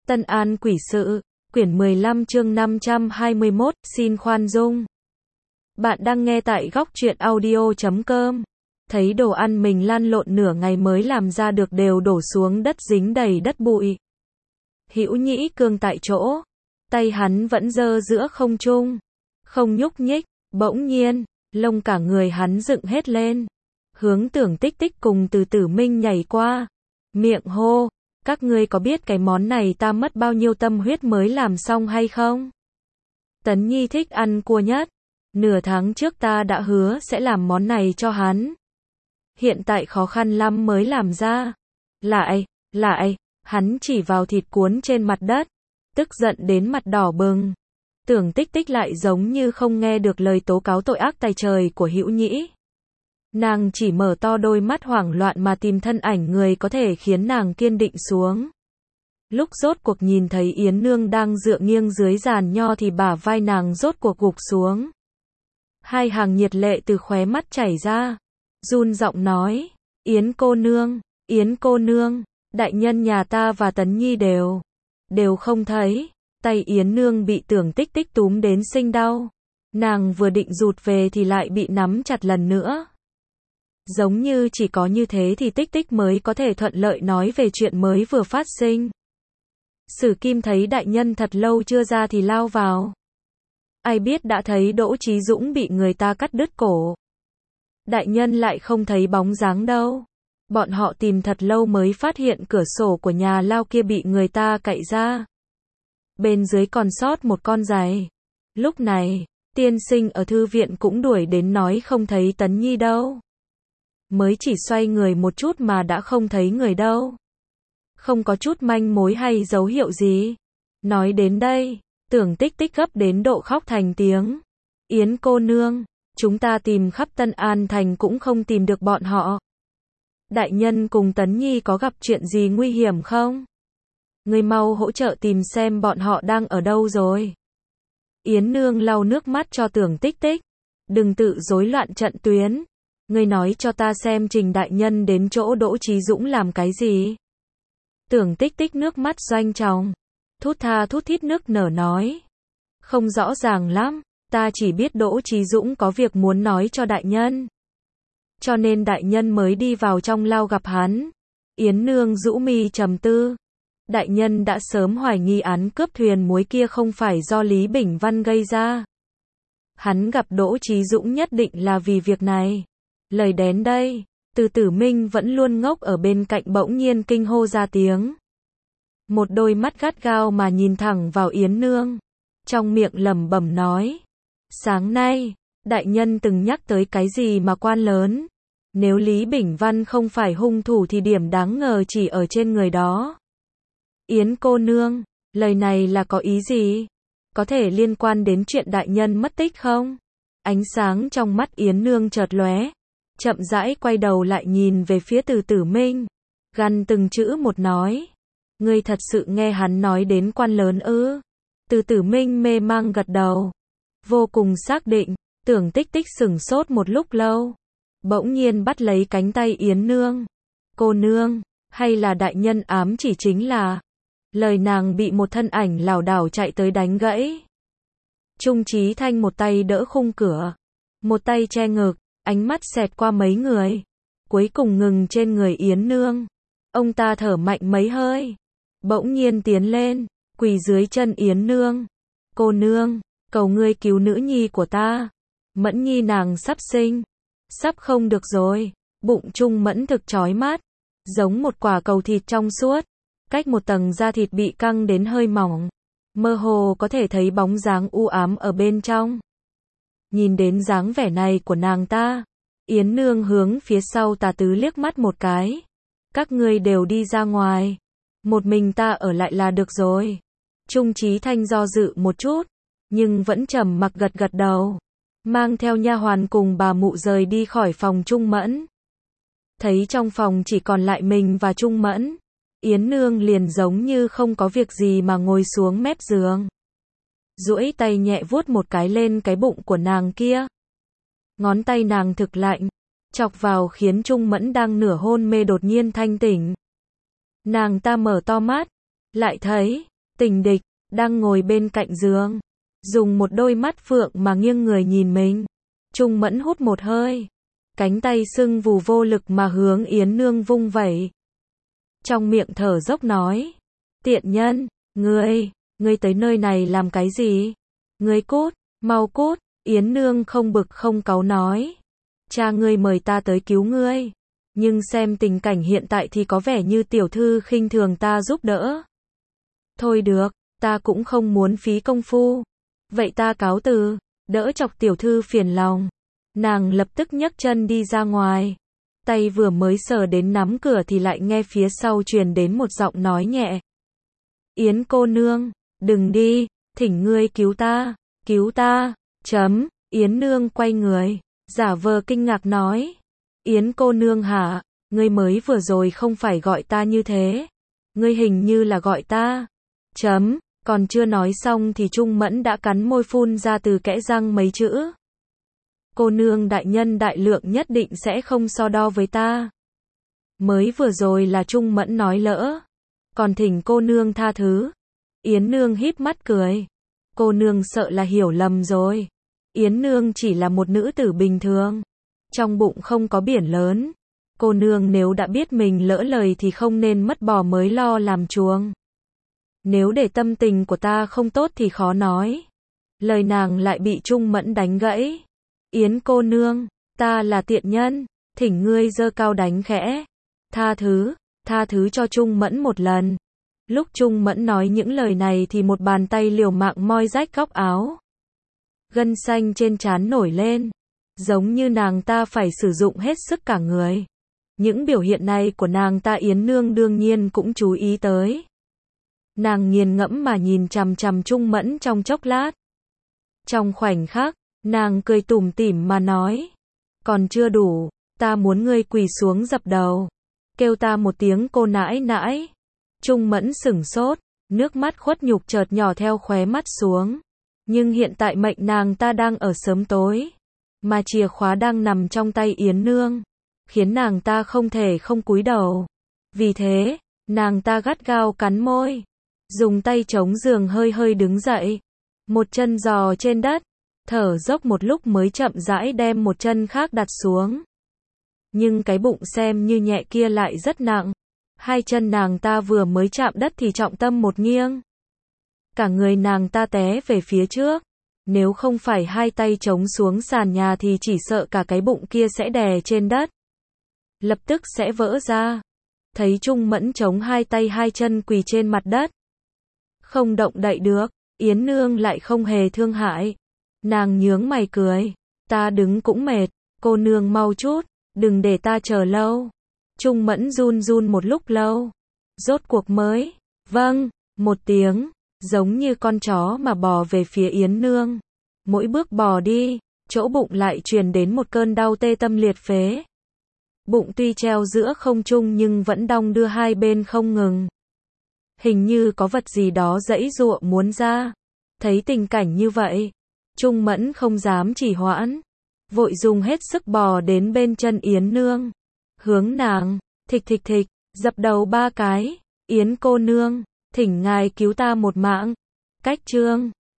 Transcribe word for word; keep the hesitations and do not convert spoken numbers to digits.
Tân An Quỷ Sự, quyển mười lăm chương năm trăm hai mươi mốt, xin khoan dung. Bạn đang nghe tại góc truyện audio chấm com. Thấy đồ ăn mình lăn lộn nửa ngày mới làm ra được đều đổ xuống đất dính đầy đất bụi. Hữu Nhĩ cương tại chỗ, tay hắn vẫn giơ giữa không trung, không nhúc nhích, bỗng nhiên, lông cả người hắn dựng hết lên, hướng Tưởng Tích Tích cùng Từ Tử Minh nhảy qua, miệng hô, các ngươi có biết cái món này ta mất bao nhiêu tâm huyết mới làm xong hay không? Tấn Nhi thích ăn cua nhất, nửa tháng trước ta đã hứa sẽ làm món này cho hắn. Hiện tại khó khăn lắm mới làm ra. Lại, lại, hắn chỉ vào thịt cuốn trên mặt đất, tức giận đến mặt đỏ bừng. Tưởng Tích Tích lại giống như không nghe được lời tố cáo tội ác tày trời của Hữu Nhĩ. Nàng chỉ mở to đôi mắt hoảng loạn mà tìm thân ảnh người có thể khiến nàng kiên định xuống. Lúc rốt cuộc nhìn thấy Yến Nương đang dựa nghiêng dưới giàn nho thì bả vai nàng rốt cuộc gục xuống. Hai hàng nhiệt lệ từ khóe mắt chảy ra, run giọng nói, Yến cô nương, Yến cô nương, đại nhân nhà ta và Tấn Nhi đều, đều không thấy. Tay Yến Nương bị Tưởng Tích Tích túm đến sinh đau. Nàng vừa định rụt về thì lại bị nắm chặt lần nữa. Giống như chỉ có như thế thì Tích Tích mới có thể thuận lợi nói về chuyện mới vừa phát sinh. Sử Kim thấy đại nhân thật lâu chưa ra thì lao vào. Ai biết đã thấy Đỗ Chí Dũng bị người ta cắt đứt cổ. Đại nhân lại không thấy bóng dáng đâu. Bọn họ tìm thật lâu mới phát hiện cửa sổ của nhà lao kia bị người ta cậy ra. Bên dưới còn sót một con giày. Lúc này, tiên sinh ở thư viện cũng đuổi đến nói không thấy Tấn Nhi đâu. Mới chỉ xoay người một chút mà đã không thấy người đâu. Không có chút manh mối hay dấu hiệu gì. Nói đến đây, Tưởng Tích Tích gấp đến độ khóc thành tiếng. Yến cô nương, chúng ta tìm khắp Tân An Thành cũng không tìm được bọn họ. Đại nhân cùng Tấn Nhi có gặp chuyện gì nguy hiểm không? Người mau hỗ trợ tìm xem bọn họ đang ở đâu rồi. Yến Nương lau nước mắt cho Tưởng Tích Tích. Đừng tự rối loạn trận tuyến. Ngươi nói cho ta xem Trình đại nhân đến chỗ Đỗ Chí Dũng làm cái gì? Tưởng Tích Tích nước mắt doanh tròng, thút tha thút thít nước nở nói. Không rõ ràng lắm, ta chỉ biết Đỗ Chí Dũng có việc muốn nói cho đại nhân. Cho nên đại nhân mới đi vào trong lao gặp hắn. Yến Nương rũ mi trầm tư. Đại nhân đã sớm hoài nghi án cướp thuyền muối kia không phải do Lý Bình Văn gây ra. Hắn gặp Đỗ Chí Dũng nhất định là vì việc này. Lời đến đây, Từ Tử Minh vẫn luôn ngốc ở bên cạnh bỗng nhiên kinh hô ra tiếng. Một đôi mắt gắt gao mà nhìn thẳng vào Yến Nương. Trong miệng lẩm bẩm nói. Sáng nay, đại nhân từng nhắc tới cái gì mà quan lớn. Nếu Lý Bình Văn không phải hung thủ thì điểm đáng ngờ chỉ ở trên người đó. Yến cô nương, lời này là có ý gì? Có thể liên quan đến chuyện đại nhân mất tích không? Ánh sáng trong mắt Yến Nương chợt lóe. Chậm rãi quay đầu lại nhìn về phía Từ Tử Minh. Gằn từng chữ một nói. Ngươi thật sự nghe hắn nói đến quan lớn ư? Từ Tử Minh mê mang gật đầu. Vô cùng xác định. Tưởng Tích Tích sửng sốt một lúc lâu. Bỗng nhiên bắt lấy cánh tay Yến Nương. Cô nương, hay là đại nhân ám chỉ chính là... Lời nàng bị một thân ảnh lảo đảo chạy tới đánh gãy. Trung Chí Thanh một tay đỡ khung cửa. Một tay che ngực. Ánh mắt xẹt qua mấy người. Cuối cùng ngừng trên người Yến Nương. Ông ta thở mạnh mấy hơi. Bỗng nhiên tiến lên. Quỳ dưới chân Yến Nương. Cô nương, cầu ngươi cứu nữ nhi của ta. Mẫn nhi nàng sắp sinh. Sắp không được rồi. Bụng Trung Mẫn thực chói mắt. Giống một quả cầu thịt trong suốt. Cách một tầng da thịt bị căng đến hơi mỏng. Mơ hồ có thể thấy bóng dáng u ám ở bên trong. Nhìn đến dáng vẻ này của nàng ta, Yến Nương hướng phía sau Tà Tứ liếc mắt một cái. Các ngươi đều đi ra ngoài. Một mình ta ở lại là được rồi. Trung Chí Thanh do dự một chút, nhưng vẫn trầm mặc gật gật đầu. Mang theo nha hoàn cùng bà mụ rời đi khỏi phòng Trung Mẫn. Thấy trong phòng chỉ còn lại mình và Trung Mẫn. Yến Nương liền giống như không có việc gì mà ngồi xuống mép giường. Duỗi tay nhẹ vuốt một cái lên cái bụng của nàng kia. Ngón tay nàng thực lạnh, chọc vào khiến Trung Mẫn đang nửa hôn mê đột nhiên thanh tỉnh. Nàng ta mở to mắt, lại thấy, Tình địch, đang ngồi bên cạnh giường. Dùng một đôi mắt phượng mà nghiêng người nhìn mình. Trung Mẫn hút một hơi. Cánh tay sưng vù vô lực mà hướng Yến Nương vung vẩy. Trong miệng thở dốc nói. Tiện nhân, ngươi, ngươi tới nơi này làm cái gì? Ngươi cút, mau cút. Yến Nương không bực không cáu nói. Cha ngươi mời ta tới cứu ngươi. Nhưng xem tình cảnh hiện tại thì có vẻ như tiểu thư khinh thường ta giúp đỡ. Thôi được, ta cũng không muốn phí công phu. Vậy ta cáo từ, đỡ chọc tiểu thư phiền lòng. Nàng lập tức nhấc chân đi ra ngoài. Tay vừa mới sờ đến nắm cửa thì lại nghe phía sau truyền đến một giọng nói nhẹ. Yến cô nương, đừng đi, thỉnh ngươi cứu ta, cứu ta, chấm, Yến Nương quay người, giả vờ kinh ngạc nói. Yến cô nương hả, ngươi mới vừa rồi không phải gọi ta như thế. Ngươi hình như là gọi ta, chấm, còn chưa nói xong thì Trung Mẫn đã cắn môi phun ra từ kẽ răng mấy chữ. Cô nương đại nhân đại lượng nhất định sẽ không so đo với ta. Mới vừa rồi là Trung Mẫn nói lỡ. Còn thỉnh cô nương tha thứ. Yến Nương híp mắt cười. Cô nương sợ là hiểu lầm rồi. Yến Nương chỉ là một nữ tử bình thường. Trong bụng không có biển lớn. Cô nương nếu đã biết mình lỡ lời thì không nên mất bò mới lo làm chuồng. Nếu để tâm tình của ta không tốt thì khó nói. Lời nàng lại bị Trung Mẫn đánh gãy. Yến cô nương, ta là tiện nhân, thỉnh ngươi giơ cao đánh khẽ. Tha thứ, tha thứ cho Trung Mẫn một lần. Lúc Trung Mẫn nói những lời này thì một bàn tay liều mạng moi rách góc áo. Gân xanh trên trán nổi lên, giống như nàng ta phải sử dụng hết sức cả người. Những biểu hiện này của nàng ta Yến Nương đương nhiên cũng chú ý tới. Nàng nghiền ngẫm mà nhìn chằm chằm Trung Mẫn trong chốc lát. Trong khoảnh khắc, nàng cười tủm tỉm mà nói. Còn chưa đủ, ta muốn ngươi quỳ xuống dập đầu. Kêu ta một tiếng cô nãi nãi. Trung Mẫn sửng sốt, nước mắt khuất nhục chợt nhỏ theo khóe mắt xuống. Nhưng hiện tại mệnh nàng ta đang ở sớm tối. Mà chìa khóa đang nằm trong tay Yến Nương. Khiến nàng ta không thể không cúi đầu. Vì thế, nàng ta gắt gao cắn môi. Dùng tay chống giường hơi hơi đứng dậy. Một chân giò trên đất. Thở dốc một lúc mới chậm rãi đem một chân khác đặt xuống. Nhưng cái bụng xem như nhẹ kia lại rất nặng. Hai chân nàng ta vừa mới chạm đất thì trọng tâm một nghiêng. Cả người nàng ta té về phía trước. Nếu không phải hai tay chống xuống sàn nhà thì chỉ sợ cả cái bụng kia sẽ đè trên đất. Lập tức sẽ vỡ ra. Thấy Trung Mẫn chống hai tay hai chân quỳ trên mặt đất. Không động đậy được, Yến Nương lại không hề thương hại. Nàng nhướng mày cười. Ta đứng cũng mệt, cô nương mau chút, đừng để ta chờ lâu. Trung Mẫn run run một lúc lâu. Rốt cuộc mới, vâng, một tiếng, giống như con chó mà bò về phía Yến Nương. Mỗi bước bò đi, chỗ bụng lại truyền đến một cơn đau tê tâm liệt phế. Bụng tuy treo giữa không trung nhưng vẫn đong đưa hai bên không ngừng. Hình như có vật gì đó giãy giụa muốn ra. Thấy tình cảnh như vậy, Trung Mẫn không dám trì hoãn. Vội dùng hết sức bò đến bên chân Yến Nương. Hướng nàng, thịch thịch thịch, dập đầu ba cái. Yến cô nương, thỉnh ngài cứu ta một mạng. Cách chương